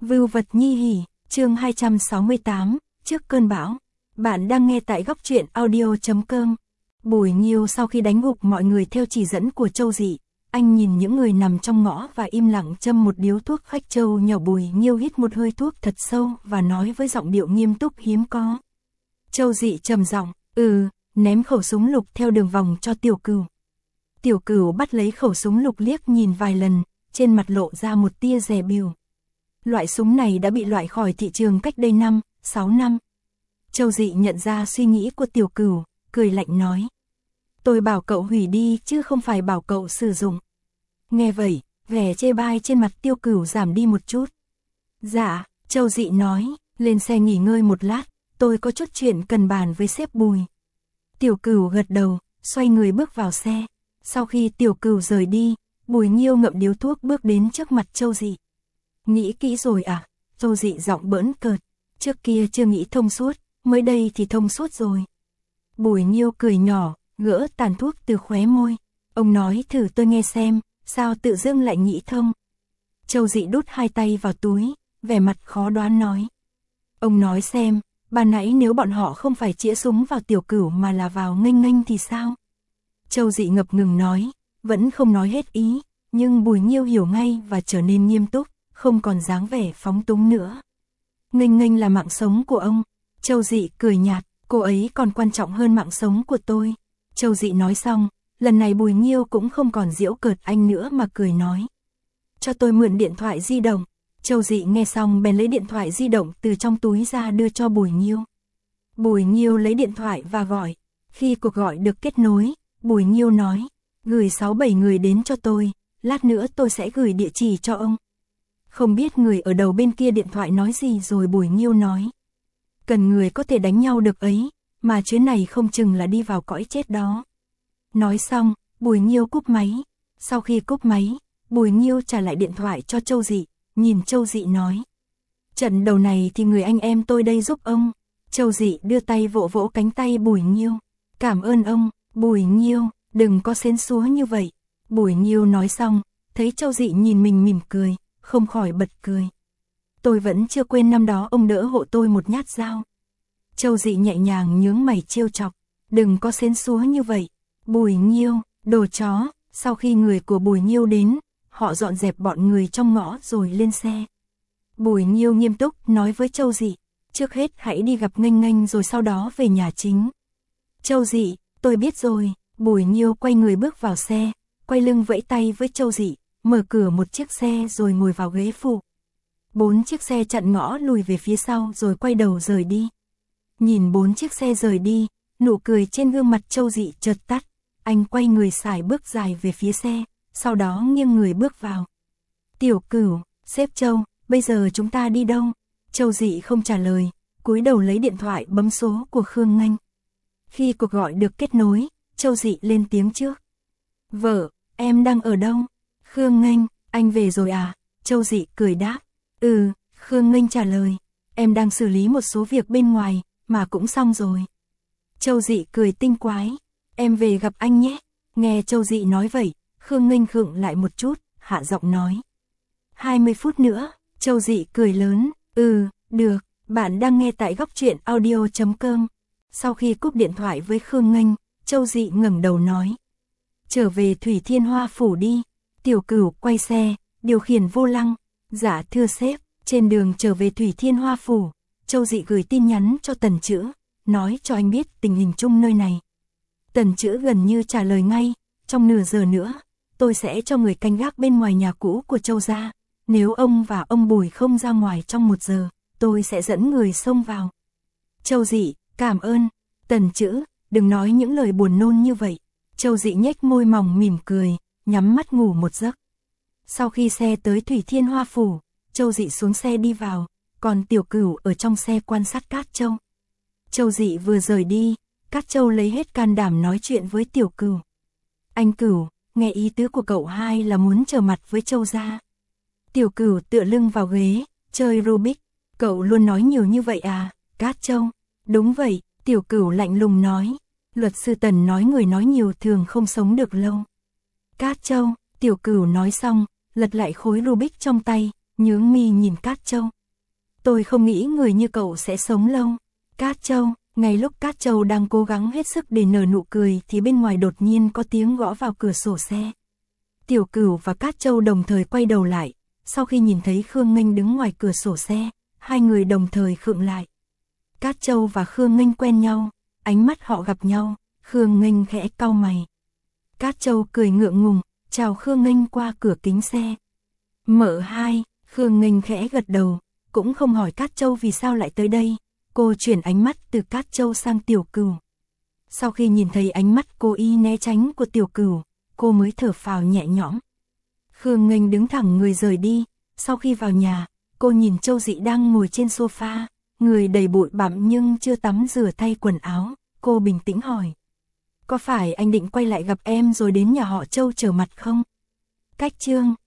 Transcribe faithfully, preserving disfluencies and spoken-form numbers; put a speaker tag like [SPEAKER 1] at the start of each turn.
[SPEAKER 1] Vưu vật nhi hỉ, chương hai trăm sáu mươi tám, trước cơn bão. Bạn đang nghe tại góc truyện audio chấm com. Bùi Nghiêu sau khi đánh gục mọi người theo chỉ dẫn của Châu Dị, anh nhìn những người nằm trong ngõ và im lặng châm một điếu thuốc khách Châu nhỏ. Bùi Nghiêu hít một hơi thuốc thật sâu và nói với giọng điệu nghiêm túc hiếm có. Châu Dị trầm giọng, ừ, ném khẩu súng lục theo đường vòng cho Tiểu Cửu. Tiểu Cửu bắt lấy khẩu súng lục liếc nhìn vài lần, trên mặt lộ ra một tia dè bỉu. Loại súng này đã bị loại khỏi thị trường cách đây năm, sáu năm. Châu Dị nhận ra suy nghĩ của Tiểu Cửu, cười lạnh nói. Tôi bảo cậu hủy đi chứ không phải bảo cậu sử dụng. Nghe vậy, vẻ chê bai trên mặt Tiểu Cửu giảm đi một chút. Dạ, Châu Dị nói, lên xe nghỉ ngơi một lát, tôi có chút chuyện cần bàn với sếp Bùi. Tiểu Cửu gật đầu, xoay người bước vào xe. Sau khi Tiểu Cửu rời đi, Bùi Nghiêu ngậm điếu thuốc bước đến trước mặt Châu Dị. Nghĩ kỹ rồi à? Châu Dị giọng bỡn cợt. Trước kia chưa nghĩ thông suốt, mới đây thì thông suốt rồi. Bùi Nghiêu cười nhỏ, gỡ tàn thuốc từ khóe môi. Ông nói thử tôi nghe xem, sao tự dưng lại nghĩ thông. Châu Dị đút hai tay vào túi, vẻ mặt khó đoán nói. Ông nói xem, ban nãy nếu bọn họ không phải chĩa súng vào Tiểu Cửu mà là vào Nghênh Nghênh thì sao? Châu Dị ngập ngừng nói, vẫn không nói hết ý, nhưng Bùi Nghiêu hiểu ngay và trở nên nghiêm túc, không còn dáng vẻ phóng túng nữa. Nghênh Nghênh là mạng sống của ông. Châu Dị cười nhạt, cô ấy còn quan trọng hơn mạng sống của tôi. Châu Dị nói xong, lần này Bùi Nghiêu cũng không còn giễu cợt anh nữa mà cười nói. Cho tôi mượn điện thoại di động. Châu Dị nghe xong bèn lấy điện thoại di động từ trong túi ra đưa cho Bùi Nghiêu. Bùi Nghiêu lấy điện thoại và gọi. Khi cuộc gọi được kết nối, Bùi Nghiêu nói, gửi sáu bảy người đến cho tôi, lát nữa tôi sẽ gửi địa chỉ cho ông. Không biết người ở đầu bên kia điện thoại nói gì rồi Bùi Nghiêu nói. Cần người có thể đánh nhau được ấy, mà chuyến này không chừng là đi vào cõi chết đó. Nói xong, Bùi Nghiêu cúp máy. Sau khi cúp máy, Bùi Nghiêu trả lại điện thoại cho Châu Dị, nhìn Châu Dị nói. Trận đầu này thì người anh em tôi đây giúp ông. Châu Dị đưa tay vỗ vỗ cánh tay Bùi Nghiêu. Cảm ơn ông, Bùi Nghiêu, đừng có xến xúa như vậy. Bùi Nghiêu nói xong, thấy Châu Dị nhìn mình mỉm cười, không khỏi bật cười. Tôi vẫn chưa quên năm đó ông đỡ hộ tôi một nhát dao. Châu Dị nhẹ nhàng nhướng mày trêu chọc, đừng có xến xúa như vậy. Bùi Nghiêu, đồ chó. Sau khi người của Bùi Nghiêu đến, họ dọn dẹp bọn người trong ngõ rồi lên xe. Bùi Nghiêu nghiêm túc nói với Châu Dị, trước hết hãy đi gặp Nghênh Nghênh rồi sau đó về nhà chính. Châu Dị, tôi biết rồi. Bùi Nghiêu quay người bước vào xe, quay lưng vẫy tay với Châu Dị, mở cửa một chiếc xe rồi ngồi vào ghế phụ. Bốn chiếc xe chặn ngõ lùi về phía sau rồi quay đầu rời đi. Nhìn bốn chiếc xe rời đi, nụ cười trên gương mặt Châu Dị chợt tắt. Anh quay người sải bước dài về phía xe, sau đó nghiêng người bước vào. Tiểu Cửu, sếp Châu, bây giờ chúng ta đi đâu? Châu Dị không trả lời, cúi đầu lấy điện thoại bấm số của Khương Nghênh. Khi cuộc gọi được kết nối, Châu Dị lên tiếng trước. Vợ, em đang ở đâu? Khương Nghênh, anh về rồi à? Châu Dị cười đáp. Ừ, Khương Nghênh trả lời. Em đang xử lý một số việc bên ngoài, mà cũng xong rồi. Châu Dị cười tinh quái. Em về gặp anh nhé. Nghe Châu Dị nói vậy, Khương Nghênh khựng lại một chút, hạ giọng nói. hai mươi phút nữa, Châu Dị cười lớn. Ừ, được, bạn đang nghe tại góc truyện audio chấm com. Sau khi cúp điện thoại với Khương Nghênh, Châu Dị ngẩng đầu nói. Trở về Thủy Thiên Hoa Phủ đi. Tiểu Cửu quay xe, điều khiển vô lăng. Dạ thưa sếp, trên đường trở về Thủy Thiên Hoa Phủ, Châu Dị gửi tin nhắn cho Tần Chữ, nói cho anh biết tình hình chung nơi này. Tần Chữ gần như trả lời ngay, trong nửa giờ nữa, tôi sẽ cho người canh gác bên ngoài nhà cũ của Châu gia. Nếu ông và ông Bùi không ra ngoài trong một giờ, tôi sẽ dẫn người xông vào. Châu Dị, cảm ơn. Tần Chữ, đừng nói những lời buồn nôn như vậy. Châu Dị nhếch môi mỏng mỉm cười, nhắm mắt ngủ một giấc. Sau khi xe tới Thủy Thiên Hoa Phủ, Châu Dị xuống xe đi vào, còn Tiểu Cửu ở trong xe quan sát Cát Châu. Châu Dị vừa rời đi, Cát Châu lấy hết can đảm nói chuyện với Tiểu Cửu. Anh Cửu, nghe ý tứ của cậu hai là muốn trở mặt với Châu gia. Tiểu Cửu tựa lưng vào ghế, chơi Rubik. Cậu luôn nói nhiều như vậy à, Cát Châu? Đúng vậy, Tiểu Cửu lạnh lùng nói. Luật sư Tần nói người nói nhiều thường không sống được lâu. Cát Châu, Tiểu Cửu nói xong, lật lại khối Rubik trong tay, nhướng mi nhìn Cát Châu. Tôi không nghĩ người như cậu sẽ sống lâu. Cát Châu, ngay lúc Cát Châu đang cố gắng hết sức để nở nụ cười thì bên ngoài đột nhiên có tiếng gõ vào cửa sổ xe. Tiểu Cửu và Cát Châu đồng thời quay đầu lại, sau khi nhìn thấy Khương Nghênh đứng ngoài cửa sổ xe, hai người đồng thời khựng lại. Cát Châu và Khương Nghênh quen nhau, ánh mắt họ gặp nhau, Khương Nghênh khẽ cau mày. Cát Châu cười ngượng ngùng, chào Khương Nghênh qua cửa kính xe. Mợ hai, Khương Nghênh khẽ gật đầu, cũng không hỏi Cát Châu vì sao lại tới đây, cô chuyển ánh mắt từ Cát Châu sang Tiểu Cửu. Sau khi nhìn thấy ánh mắt cô y né tránh của Tiểu Cửu, cô mới thở phào nhẹ nhõm. Khương Nghênh đứng thẳng người rời đi, sau khi vào nhà, cô nhìn Châu Dị đang ngồi trên sofa, người đầy bụi bặm nhưng chưa tắm rửa thay quần áo, cô bình tĩnh hỏi. Có phải anh định quay lại gặp em rồi đến nhà họ Châu trở mặt không? Cách chương